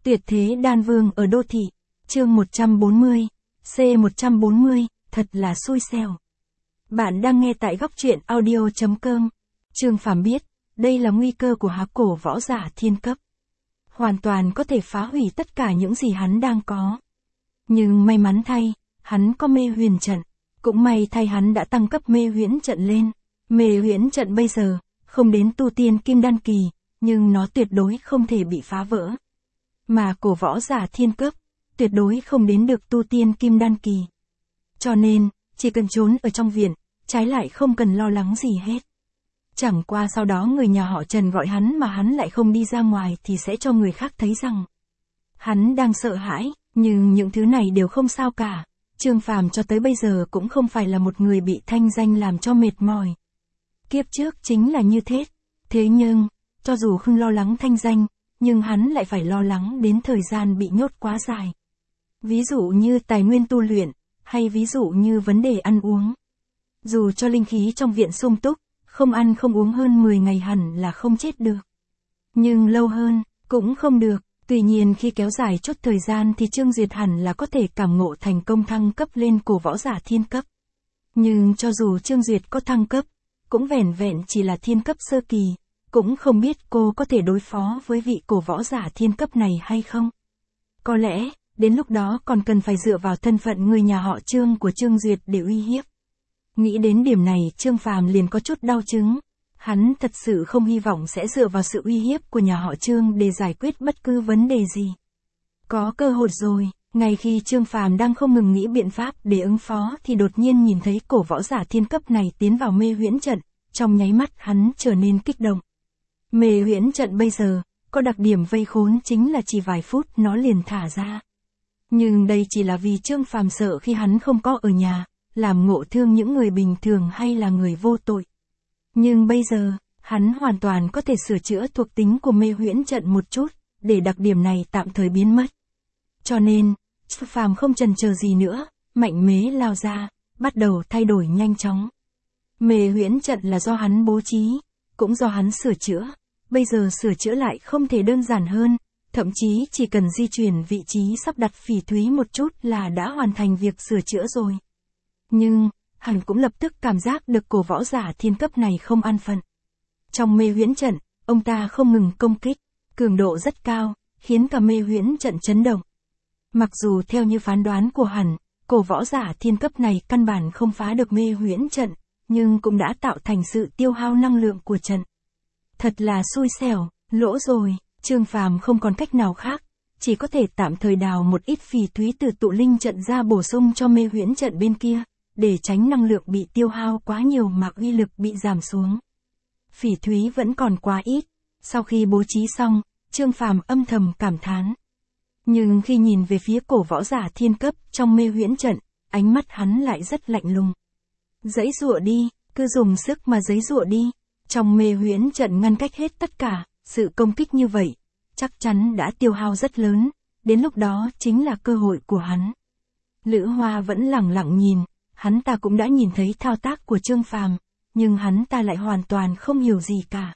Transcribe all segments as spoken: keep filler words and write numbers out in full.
Tuyệt thế đan vương ở đô thị, chương một trăm bốn mươi, C một trăm bốn mươi, thật là xui xẻo. Bạn đang nghe tại góc truyện audio chấm com. Trương Phàm biết, đây là nguy cơ của há cổ võ giả thiên cấp. Hoàn toàn có thể phá hủy tất cả những gì hắn đang có. Nhưng may mắn thay, hắn có mê huyền trận. Cũng may thay hắn đã tăng cấp mê huyễn trận lên. Mê huyễn trận bây giờ, không đến tu tiên kim đan kỳ, nhưng nó tuyệt đối không thể bị phá vỡ. Mà cổ võ giả thiên cấp, tuyệt đối không đến được tu tiên kim đan kỳ. Cho nên, chỉ cần trốn ở trong viện, trái lại không cần lo lắng gì hết. Chẳng qua sau đó người nhà họ Trần gọi hắn mà hắn lại không đi ra ngoài thì sẽ cho người khác thấy rằng hắn đang sợ hãi, nhưng những thứ này đều không sao cả. Trương Phàm cho tới bây giờ cũng không phải là một người bị thanh danh làm cho mệt mỏi. Kiếp trước chính là như thế. Thế nhưng, cho dù không lo lắng thanh danh, nhưng hắn lại phải lo lắng đến thời gian bị nhốt quá dài. Ví dụ như tài nguyên tu luyện, hay ví dụ như vấn đề ăn uống. Dù cho linh khí trong viện sung túc, không ăn không uống hơn mười ngày hẳn là không chết được. Nhưng lâu hơn, cũng không được. Tuy nhiên khi kéo dài chút thời gian thì Trương Duyệt hẳn là có thể cảm ngộ thành công thăng cấp lên cổ võ giả thiên cấp. Nhưng cho dù Trương Duyệt có thăng cấp, cũng vẻn vẹn chỉ là thiên cấp sơ kỳ, cũng không biết cô có thể đối phó với vị cổ võ giả thiên cấp này hay không. Có lẽ, đến lúc đó còn cần phải dựa vào thân phận người nhà họ Trương của Trương Duyệt để uy hiếp. Nghĩ đến điểm này Trương Phàm liền có chút đau chứng. Hắn thật sự không hy vọng sẽ dựa vào sự uy hiếp của nhà họ Trương để giải quyết bất cứ vấn đề gì. Có cơ hội rồi, ngay khi Trương Phàm đang không ngừng nghĩ biện pháp để ứng phó thì đột nhiên nhìn thấy cổ võ giả thiên cấp này tiến vào mê huyễn trận, trong nháy mắt hắn trở nên kích động. Mê huyễn trận bây giờ, có đặc điểm vây khốn chính là chỉ vài phút nó liền thả ra. Nhưng đây chỉ là vì Trương Phàm sợ khi hắn không có ở nhà, làm ngộ thương những người bình thường hay là người vô tội. Nhưng bây giờ, hắn hoàn toàn có thể sửa chữa thuộc tính của mê huyễn trận một chút, để đặc điểm này tạm thời biến mất. Cho nên, Trương Phàm không chần chờ gì nữa, mạnh mẽ lao ra, bắt đầu thay đổi nhanh chóng. Mê huyễn trận là do hắn bố trí, cũng do hắn sửa chữa. Bây giờ sửa chữa lại không thể đơn giản hơn, thậm chí chỉ cần di chuyển vị trí sắp đặt phỉ thúy một chút là đã hoàn thành việc sửa chữa rồi. Nhưng, hắn cũng lập tức cảm giác được cổ võ giả thiên cấp này không an phận. Trong mê huyễn trận, ông ta không ngừng công kích, cường độ rất cao, khiến cả mê huyễn trận chấn động. Mặc dù theo như phán đoán của hắn, cổ võ giả thiên cấp này căn bản không phá được mê huyễn trận, nhưng cũng đã tạo thành sự tiêu hao năng lượng của trận. Thật là xui xẻo, lỗ rồi, Trương Phàm không còn cách nào khác, chỉ có thể tạm thời đào một ít phỉ thúy từ tụ linh trận ra bổ sung cho mê huyễn trận bên kia, để tránh năng lượng bị tiêu hao quá nhiều mà uy lực bị giảm xuống. Phỉ thúy vẫn còn quá ít, sau khi bố trí xong, Trương Phàm âm thầm cảm thán. Nhưng khi nhìn về phía cổ võ giả thiên cấp trong mê huyễn trận, ánh mắt hắn lại rất lạnh lùng. Giãy giụa đi, cứ dùng sức mà giãy giụa đi. Trong mê huyễn trận ngăn cách hết tất cả, sự công kích như vậy, chắc chắn đã tiêu hao rất lớn, đến lúc đó chính là cơ hội của hắn. Lữ Hoa vẫn lẳng lặng nhìn, hắn ta cũng đã nhìn thấy thao tác của Trương Phàm, nhưng hắn ta lại hoàn toàn không hiểu gì cả.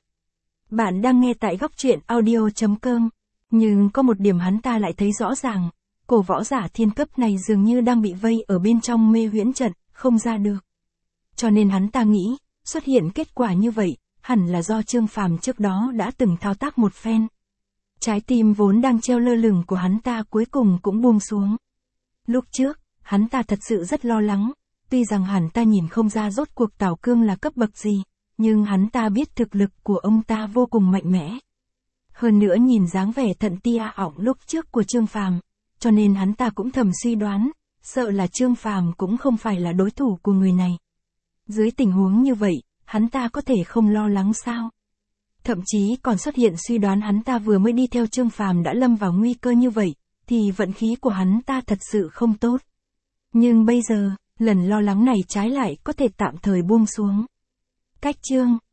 Bạn đang nghe tại góc truyện audio chấm com, nhưng có một điểm hắn ta lại thấy rõ ràng, cổ võ giả thiên cấp này dường như đang bị vây ở bên trong mê huyễn trận, không ra được. Cho nên hắn ta nghĩ, xuất hiện kết quả như vậy, hẳn là do Trương Phàm trước đó đã từng thao tác một phen. Trái tim vốn đang treo lơ lửng của hắn ta cuối cùng cũng buông xuống. Lúc trước, hắn ta thật sự rất lo lắng, tuy rằng hắn ta nhìn không ra rốt cuộc Tào Cương là cấp bậc gì, nhưng hắn ta biết thực lực của ông ta vô cùng mạnh mẽ. Hơn nữa nhìn dáng vẻ thận tia ỏng lúc trước của Trương Phàm, cho nên hắn ta cũng thầm suy đoán, sợ là Trương Phàm cũng không phải là đối thủ của người này. Dưới tình huống như vậy, hắn ta có thể không lo lắng sao? Thậm chí còn xuất hiện suy đoán hắn ta vừa mới đi theo Trương Phàm đã lâm vào nguy cơ như vậy, thì vận khí của hắn ta thật sự không tốt. Nhưng bây giờ, lần lo lắng này trái lại có thể tạm thời buông xuống. Cách chương